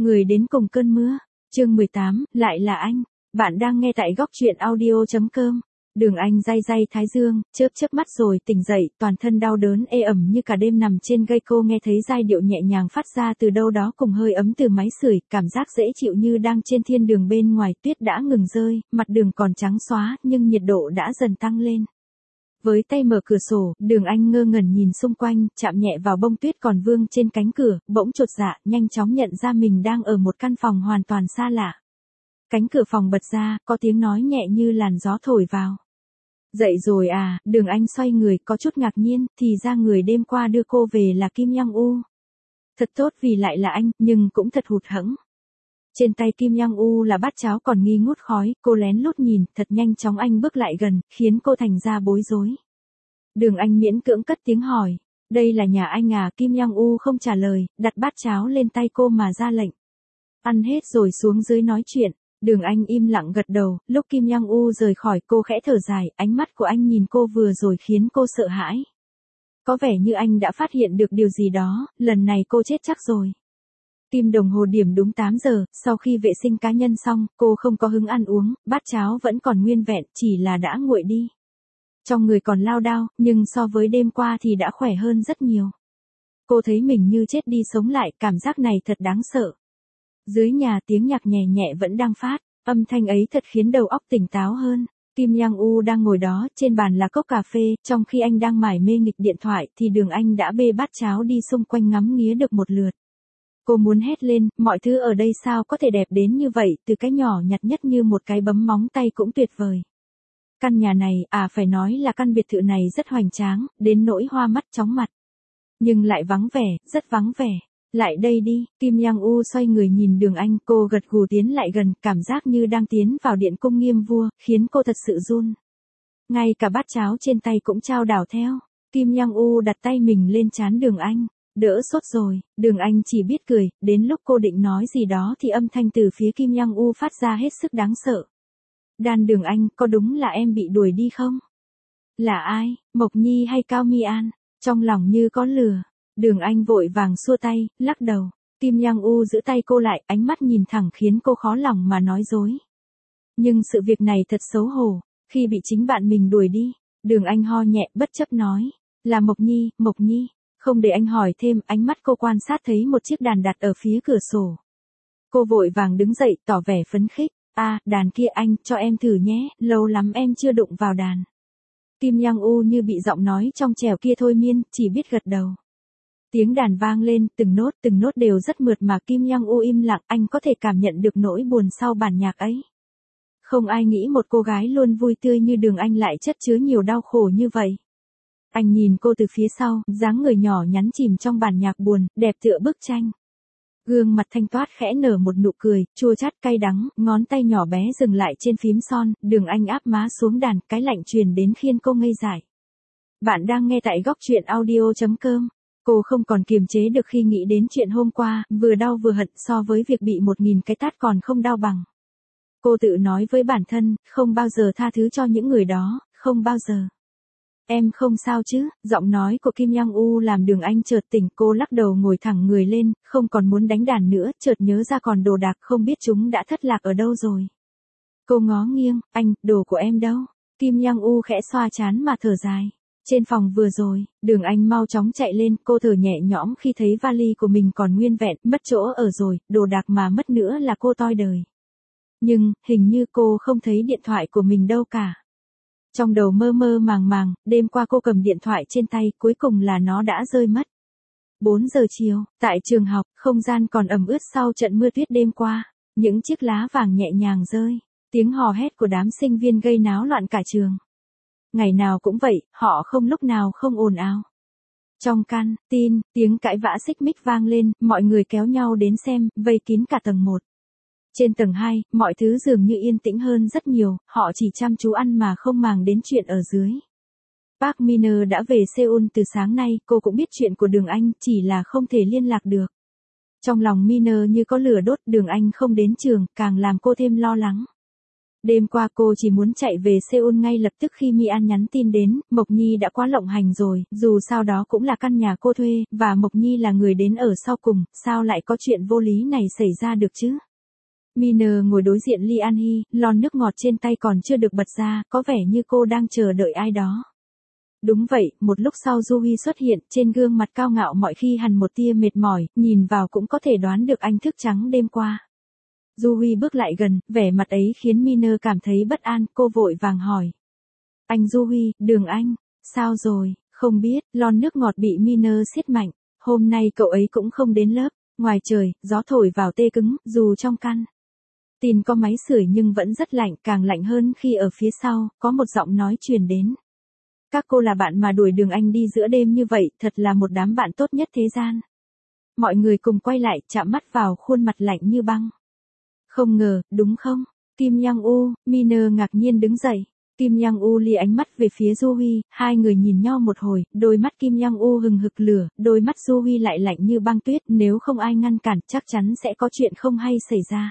Người đến cùng cơn mưa. Chương 18, lại là anh. Bạn đang nghe tại góc truyện audio.com. Đường Anh day day thái dương, chớp mắt rồi tỉnh dậy, toàn thân đau đớn ê ẩm như cả đêm nằm trên gây. Cô nghe thấy giai điệu nhẹ nhàng phát ra từ đâu đó cùng hơi ấm từ máy sưởi, cảm giác dễ chịu như đang trên thiên đường. Bên ngoài tuyết đã ngừng rơi, mặt đường còn trắng xóa, nhưng nhiệt độ đã dần tăng lên. Với tay mở cửa sổ, Đường Anh ngơ ngẩn nhìn xung quanh, chạm nhẹ vào bông tuyết còn vương trên cánh cửa, bỗng chột dạ, nhanh chóng nhận ra mình đang ở một căn phòng hoàn toàn xa lạ. Cánh cửa phòng bật ra, có tiếng nói nhẹ như làn gió thổi vào. Dậy rồi à? Đường Anh xoay người, có chút ngạc nhiên, thì ra người đêm qua đưa cô về là Kim Young U. Thật tốt vì lại là anh, nhưng cũng thật hụt hẫng. Trên tay Kim Young U là bát cháo còn nghi ngút khói, cô lén lút nhìn, thật nhanh chóng anh bước lại gần, khiến cô thành ra bối rối. Đường Anh miễn cưỡng cất tiếng hỏi, đây là nhà anh à? Kim Young U không trả lời, đặt bát cháo lên tay cô mà ra lệnh. Ăn hết rồi xuống dưới nói chuyện. Đường Anh im lặng gật đầu, lúc Kim Young U rời khỏi cô khẽ thở dài, ánh mắt của anh nhìn cô vừa rồi khiến cô sợ hãi. Có vẻ như anh đã phát hiện được điều gì đó, lần này cô chết chắc rồi. Kim đồng hồ điểm đúng 8 giờ, sau khi vệ sinh cá nhân xong, cô không có hứng ăn uống, bát cháo vẫn còn nguyên vẹn, chỉ là đã nguội đi. Trong người còn lao đao, nhưng so với đêm qua thì đã khỏe hơn rất nhiều. Cô thấy mình như chết đi sống lại, cảm giác này thật đáng sợ. Dưới nhà tiếng nhạc nhẹ nhẹ vẫn đang phát, âm thanh ấy thật khiến đầu óc tỉnh táo hơn. Kim Young U đang ngồi đó, trên bàn là cốc cà phê, trong khi anh đang mải mê nghịch điện thoại thì Đường Anh đã bê bát cháo đi xung quanh ngắm nghía được một lượt. Cô muốn hét lên, mọi thứ ở đây sao có thể đẹp đến như vậy, từ cái nhỏ nhặt nhất như một cái bấm móng tay cũng tuyệt vời. Căn nhà này, phải nói là căn biệt thự này rất hoành tráng, đến nỗi hoa mắt chóng mặt. Nhưng lại vắng vẻ, rất vắng vẻ. Lại đây đi, Kim Young U xoay người nhìn Đường Anh, cô gật gù tiến lại gần, cảm giác như đang tiến vào điện cung nghiêm vua, khiến cô thật sự run. Ngay cả bát cháo trên tay cũng chao đảo theo. Kim Young U đặt tay mình lên trán Đường Anh, đỡ sốt rồi. Đường Anh chỉ biết cười, đến lúc cô định nói gì đó thì âm thanh từ phía Kim Young U phát ra hết sức đáng sợ. Đàn Đường Anh, có đúng là em bị đuổi đi không? Là ai, Mộc Nhi hay Cao Mi An? Trong lòng như có lửa. Đường Anh vội vàng xua tay, lắc đầu. Kim Young U giữ tay cô lại, ánh mắt nhìn thẳng khiến cô khó lòng mà nói dối. Nhưng sự việc này thật xấu hổ, khi bị chính bạn mình đuổi đi. Đường Anh ho nhẹ bất chấp nói, là Mộc Nhi, Mộc Nhi. Không để anh hỏi thêm, ánh mắt cô quan sát thấy một chiếc đàn đặt ở phía cửa sổ. Cô vội vàng đứng dậy, tỏ vẻ phấn khích. Đàn kia anh, cho em thử nhé, lâu lắm em chưa đụng vào đàn. Kim Young U như bị giọng nói trong trẻo kia thôi miên, chỉ biết gật đầu. Tiếng đàn vang lên, từng nốt đều rất mượt mà Kim Young U im lặng, anh có thể cảm nhận được nỗi buồn sau bản nhạc ấy. Không ai nghĩ một cô gái luôn vui tươi như Đường Anh lại chất chứa nhiều đau khổ như vậy. Anh nhìn cô từ phía sau, dáng người nhỏ nhắn chìm trong bản nhạc buồn, đẹp tựa bức tranh. Gương mặt thanh toát khẽ nở một nụ cười, chua chát cay đắng, ngón tay nhỏ bé dừng lại trên phím son, Đường Anh áp má xuống đàn, cái lạnh truyền đến khiến cô ngây dại. Bạn đang nghe tại góc truyện audio.com. Cô không còn kiềm chế được khi nghĩ đến chuyện hôm qua, vừa đau vừa hận, so với việc bị 1000 cái tát còn không đau bằng. Cô tự nói với bản thân, không bao giờ tha thứ cho những người đó, không bao giờ. Em không sao chứ? Giọng nói của Kim Young U làm Đường Anh chợt tỉnh, cô lắc đầu ngồi thẳng người lên, không còn muốn đánh đàn nữa, chợt nhớ ra còn đồ đạc không biết chúng đã thất lạc ở đâu rồi. Cô ngó nghiêng, anh, đồ của em đâu? Kim Young U khẽ xoa trán mà thở dài. Trên phòng vừa rồi. Đường Anh mau chóng chạy lên, cô thở nhẹ nhõm khi thấy vali của mình còn nguyên vẹn, mất chỗ ở rồi, đồ đạc mà mất nữa là cô toi đời. Nhưng, hình như cô không thấy điện thoại của mình đâu cả. Trong đầu mơ mơ màng màng, đêm qua cô cầm điện thoại trên tay, cuối cùng là nó đã rơi mất. 4 giờ chiều, tại trường học, không gian còn ẩm ướt sau trận mưa tuyết đêm qua, những chiếc lá vàng nhẹ nhàng rơi, tiếng hò hét của đám sinh viên gây náo loạn cả trường. Ngày nào cũng vậy, họ không lúc nào không ồn ào. Trong căn tin, tiếng cãi vã xích mích vang lên, mọi người kéo nhau đến xem, vây kín cả tầng 1. Trên tầng 2, mọi thứ dường như yên tĩnh hơn rất nhiều, họ chỉ chăm chú ăn mà không màng đến chuyện ở dưới. Park Min đã về Seoul từ sáng nay, cô cũng biết chuyện của Đường Anh, chỉ là không thể liên lạc được. Trong lòng Min như có lửa đốt, Đường Anh không đến trường, càng làm cô thêm lo lắng. Đêm qua cô chỉ muốn chạy về Seoul ngay lập tức khi Mi An nhắn tin đến, Mộc Nhi đã quá lộng hành rồi, dù sao đó cũng là căn nhà cô thuê, và Mộc Nhi là người đến ở sau cùng, sao lại có chuyện vô lý này xảy ra được chứ? Miner ngồi đối diện Lee An Hee, lon nước ngọt trên tay còn chưa được bật ra, có vẻ như cô đang chờ đợi ai đó. Đúng vậy, một lúc sau Juhi xuất hiện, trên gương mặt cao ngạo mọi khi hằn một tia mệt mỏi, nhìn vào cũng có thể đoán được anh thức trắng đêm qua. Juhi bước lại gần, vẻ mặt ấy khiến Miner cảm thấy bất an, cô vội vàng hỏi. Anh Juhi, Đường Anh, sao rồi, không biết, lon nước ngọt bị Miner siết mạnh, hôm nay cậu ấy cũng không đến lớp, ngoài trời, gió thổi vào tê cứng, dù trong căn tin có máy sưởi nhưng vẫn rất lạnh, càng lạnh hơn khi ở phía sau, có một giọng nói truyền đến. Các cô là bạn mà đuổi Đường Anh đi giữa đêm như vậy, thật là một đám bạn tốt nhất thế gian. Mọi người cùng quay lại, chạm mắt vào khuôn mặt lạnh như băng. Không ngờ, đúng không? Kim Yang-u, Miner ngạc nhiên đứng dậy. Kim Yang-u lia ánh mắt về phía Juhi, hai người nhìn nhau một hồi, đôi mắt Kim Yang-u hừng hực lửa, đôi mắt Juhi lại lạnh như băng tuyết, nếu không ai ngăn cản, chắc chắn sẽ có chuyện không hay xảy ra.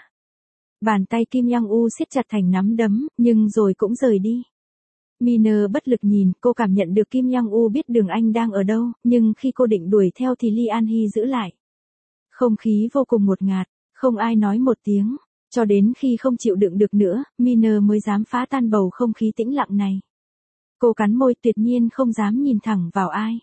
Bàn tay Kim Yang-u siết chặt thành nắm đấm, nhưng rồi cũng rời đi. Miner bất lực nhìn, cô cảm nhận được Kim Yang-u biết Đường Anh đang ở đâu, nhưng khi cô định đuổi theo thì Lee An Hee giữ lại. Không khí vô cùng ngột ngạt, không ai nói một tiếng, cho đến khi không chịu đựng được nữa, Miner mới dám phá tan bầu không khí tĩnh lặng này. Cô cắn môi tuyệt nhiên không dám nhìn thẳng vào ai.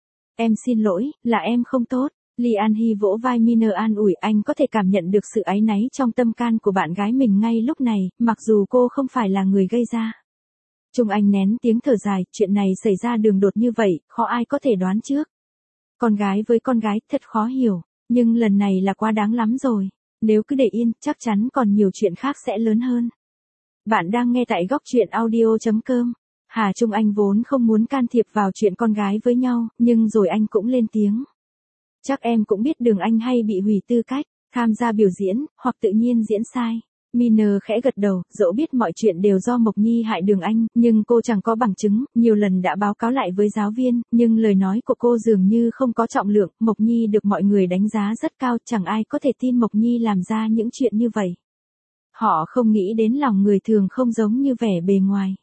Em xin lỗi, là em không tốt. Lee An Hee vỗ vai Miner an ủi, anh có thể cảm nhận được sự áy náy trong tâm can của bạn gái mình ngay lúc này, mặc dù cô không phải là người gây ra. Trung Anh nén tiếng thở dài, chuyện này xảy ra đường đột như vậy, khó ai có thể đoán trước. Con gái với con gái, thật khó hiểu, nhưng lần này là quá đáng lắm rồi. Nếu cứ để yên, chắc chắn còn nhiều chuyện khác sẽ lớn hơn. Bạn đang nghe tại góc truyện audio.com. Hà Trung Anh vốn không muốn can thiệp vào chuyện con gái với nhau, nhưng rồi anh cũng lên tiếng. Chắc em cũng biết Đường Anh hay bị hủy tư cách, tham gia biểu diễn, hoặc tự nhiên diễn sai. Miner khẽ gật đầu, dẫu biết mọi chuyện đều do Mộc Nhi hại Đường Anh, nhưng cô chẳng có bằng chứng, nhiều lần đã báo cáo lại với giáo viên, nhưng lời nói của cô dường như không có trọng lượng, Mộc Nhi được mọi người đánh giá rất cao, chẳng ai có thể tin Mộc Nhi làm ra những chuyện như vậy. Họ không nghĩ đến lòng người thường không giống như vẻ bề ngoài.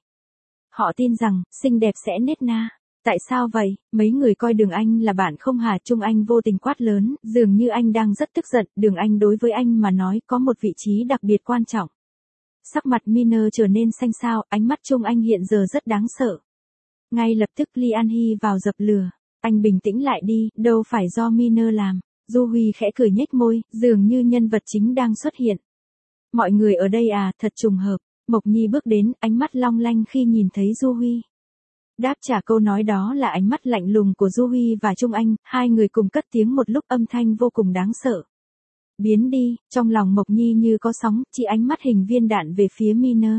Họ tin rằng, xinh đẹp sẽ nết na. Tại sao vậy? Mấy người coi Đường Anh là bạn không hả? Trung Anh vô tình quát lớn, dường như anh đang rất tức giận, Đường Anh đối với anh mà nói có một vị trí đặc biệt quan trọng. Sắc mặt Miner trở nên xanh xao, ánh mắt Trung Anh hiện giờ rất đáng sợ. Ngay lập tức Lee An Hee vào dập lửa. Anh bình tĩnh lại đi, đâu phải do Miner làm. Juhi khẽ cười nhếch môi, dường như nhân vật chính đang xuất hiện. Mọi người ở đây à, thật trùng hợp. Mộc Nhi bước đến, ánh mắt long lanh khi nhìn thấy Juhi. Đáp trả câu nói đó là ánh mắt lạnh lùng của Juhi và Trung Anh, hai người cùng cất tiếng một lúc, âm thanh vô cùng đáng sợ. Biến đi, trong lòng Mộc Nhi như có sóng, chỉ ánh mắt hình viên đạn về phía Miner.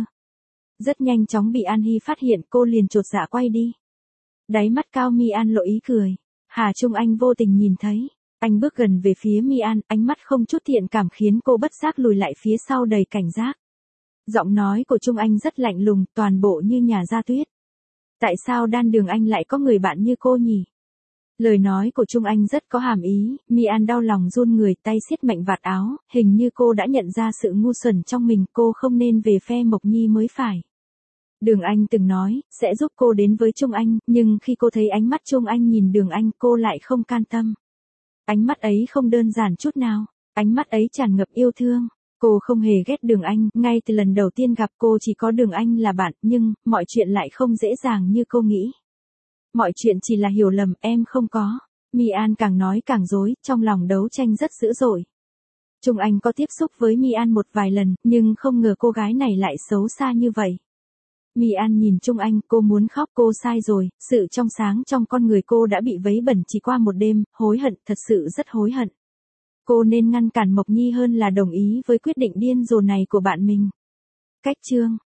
Rất nhanh chóng bị An Hee phát hiện, cô liền chột dạ quay đi. Đáy mắt cao Mi An lộ ý cười. Hà Trung Anh vô tình nhìn thấy. Anh bước gần về phía Mi An, ánh mắt không chút thiện cảm khiến cô bất giác lùi lại phía sau đầy cảnh giác. Giọng nói của Trung Anh rất lạnh lùng, toàn bộ như nhà ra tuyết. Tại sao đan Đường Anh lại có người bạn như cô nhỉ? Lời nói của Trung Anh rất có hàm ý, Mi An đau lòng run người, tay siết mạnh vạt áo, hình như cô đã nhận ra sự ngu xuẩn trong mình, cô không nên về phe Mộc Nhi mới phải. Đường Anh từng nói, sẽ giúp cô đến với Trung Anh, nhưng khi cô thấy ánh mắt Trung Anh nhìn Đường Anh, cô lại không can tâm. Ánh mắt ấy không đơn giản chút nào, ánh mắt ấy tràn ngập yêu thương. Cô không hề ghét Đường Anh, ngay từ lần đầu tiên gặp cô chỉ có Đường Anh là bạn, nhưng, mọi chuyện lại không dễ dàng như cô nghĩ. Mọi chuyện chỉ là hiểu lầm, em không có. Mi An càng nói càng dối, trong lòng đấu tranh rất dữ dội. Trung Anh có tiếp xúc với Mi An một vài lần, nhưng không ngờ cô gái này lại xấu xa như vậy. Mi An nhìn Trung Anh, cô muốn khóc, cô sai rồi, sự trong sáng trong con người cô đã bị vấy bẩn chỉ qua một đêm, hối hận, thật sự rất hối hận. Cô nên ngăn cản Mộc Nhi hơn là đồng ý với quyết định điên rồ này của bạn mình. Cách chương